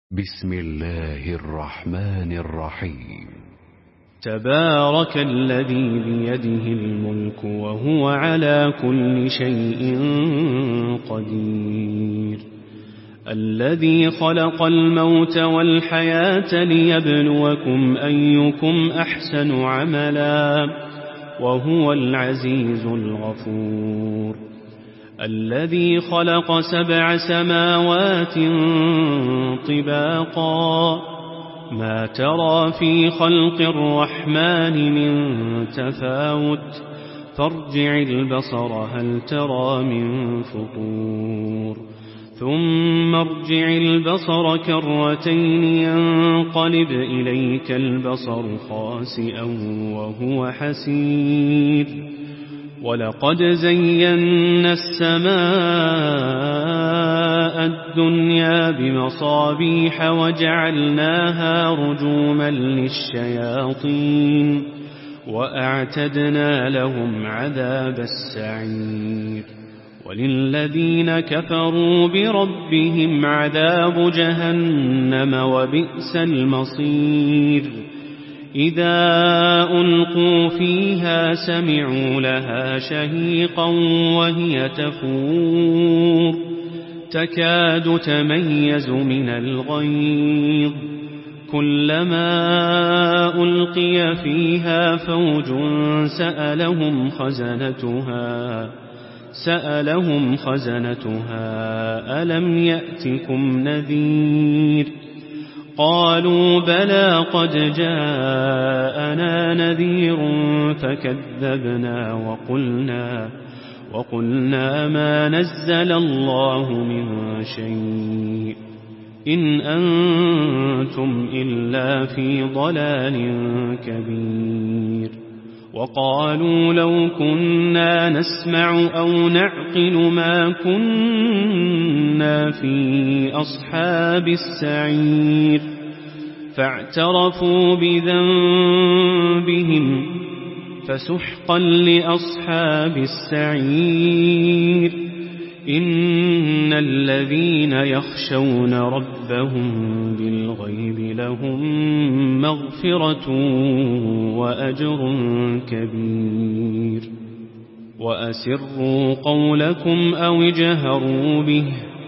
بسم الله الرحمن الرحيم. تبارك الذي بيده الملك وهو على كل شيء قدير، الذي خلق الموت والحياة ليبلوكم أيكم أحسن عملا وهو العزيز الغفور، الذي خلق 7 سماوات طباقا ما ترى في خلق الرحمن من تفاوت فارجع البصر هل ترى من فطور ثم ارجع البصر كرتين ينقلب إليك البصر خاسئا وهو حسير، ولقد زينا السماء الدنيا بمصابيح وجعلناها رجوما للشياطين وأعتدنا لهم عذاب السعير، وللذين كفروا بربهم عذاب جهنم وبئس المصير، إذا ألقوا فيها سمعوا لها شهيقا وهي تفور تكاد تميز من الغيظ، كلما ألقي فيها فوج سألهم خزنتها ألم يأتكم نذير، قالوا بلى قد جاءنا نذير فكذبنا وقلنا ما نزل الله من شيء إن أنتم إلا في ضلال كبير، وقالوا لو كنا نسمع أو نعقل ما كنا في أصحاب السعير، فاعترفوا بذنبهم فسحقا لأصحاب السعير، إن الذين يخشون ربهم بالغيب لهم مغفرة وأجر كبير، وأسروا قولكم أو اجهروا به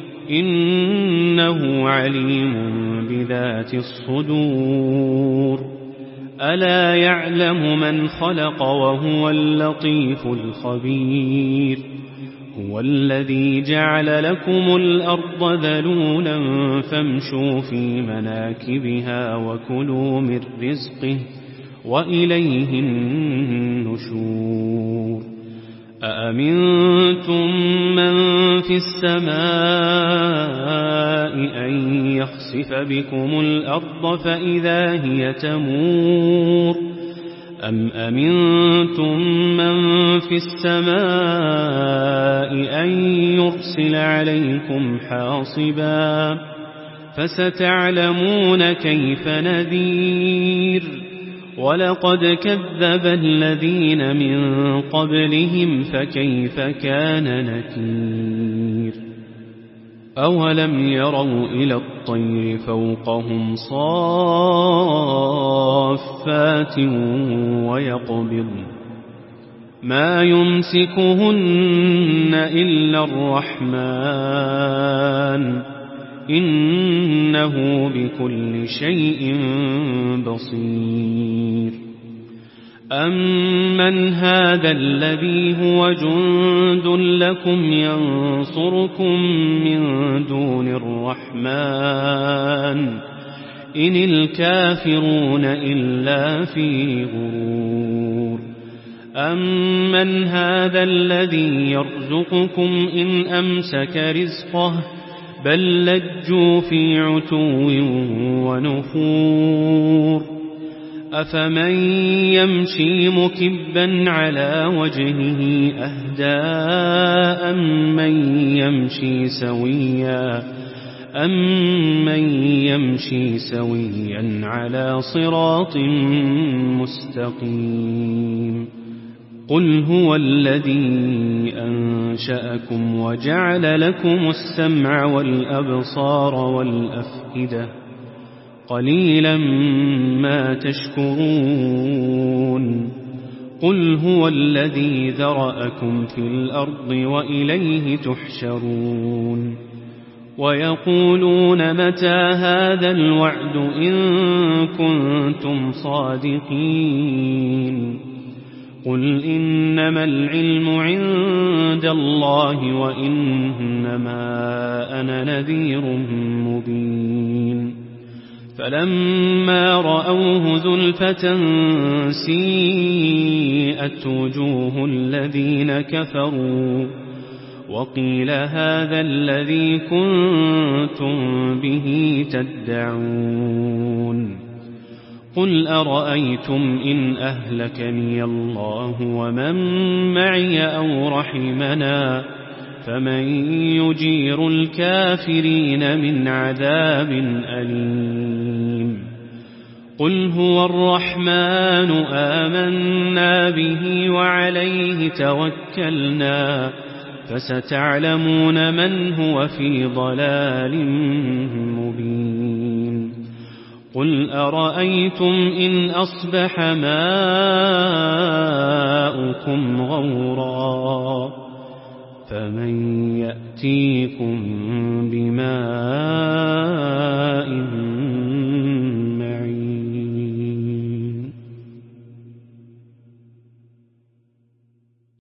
إنه عليم بذات الصدور، ألا يعلم من خلق وهو اللطيف الخبير، هو الذي جعل لكم الأرض ذلولا فامشوا في مناكبها وكلوا من رزقه وإليه النشور، أأمنتم من في السماء أن يخسف بكم الأرض فإذا هي تمور، أم أمنتم من في السماء أن يرسل عليكم حاصبا، فستعلمون كيف نذير، ولقد كذب الذين من قبلهم فكيف كان نكير، أولم يروا إلى الطير فوقهم صافات ويقبضن ما يمسكهن إلا الرحمن إنه بكل شيء بصير، أمن هذا الذي هو جند لكم ينصركم من دون الرحمن إن الكافرون إلا في غرور، أمن هذا الذي يرزقكم إن أمسك رزقه بل لجوا في عتو ونفور، أفمن يمشي مكبا على وجهه أهدى أمن يمشي سويا على صراط مستقيم، قل هو الذي أنشأكم وجعل لكم السمع والأبصار والأفئدة قليلا ما تشكرون قل هو الذي ذرأكم في الأرض وإليه تحشرون ويقولون متى هذا الوعد إن كنتم صادقين قل إنما العلم عند الله وإنما أنا نذير مبين فلما رأوه زلفة سيئت وجوه الذين كفروا وقيل هذا الذي كنتم به تدعون قل أرأيتم إن أهلكني الله ومن معي أو رحمنا فمن يجير الكافرين من عذاب أليم قل هو الرحمن آمنا به وعليه توكلنا فستعلمون من هو في ضلال مبين قل أرأيتم إن أصبح ماؤكم غورا فمن يأتيكم بماء